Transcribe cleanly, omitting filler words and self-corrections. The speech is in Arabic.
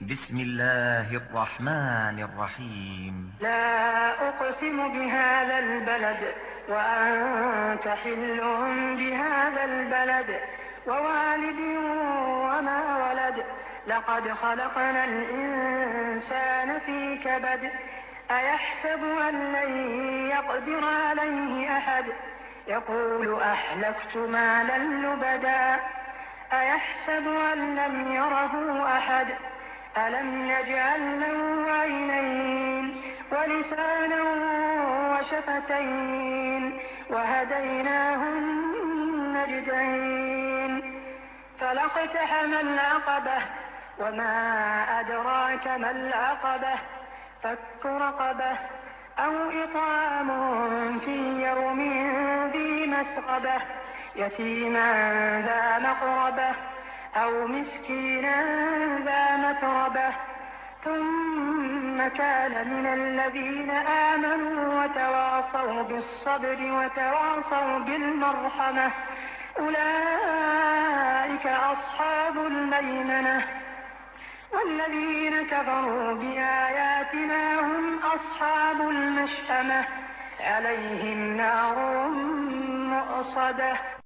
بسم الله الرحمن الرحيم. لا أقسم بهذا البلد وأنت حل بهذا البلد ووالد وما ولد. لقد خلقنا الإنسان في كبد. أيحسب أن لن يقدر عليه أحد. يقول أهلكت مالا لبدا. أيحسب أن لم يره أحد. ألم نجعل له عينين ولسانا وشفتين وهديناه النجدين. فلاقتحم العقبة وما أدراك ما العقبة. فك رقبة أو إطعام في يوم ذي مسغبة يتيما ذا مقربة أو مسكينا ذا متربة. ثم كان من الذين آمنوا وتواصوا بالصبر وتواصوا بالمرحمة. أولئك أصحاب الميمنة. والذين كفروا بآياتنا هم أصحاب المشأمة. عليهم نار مؤصدة.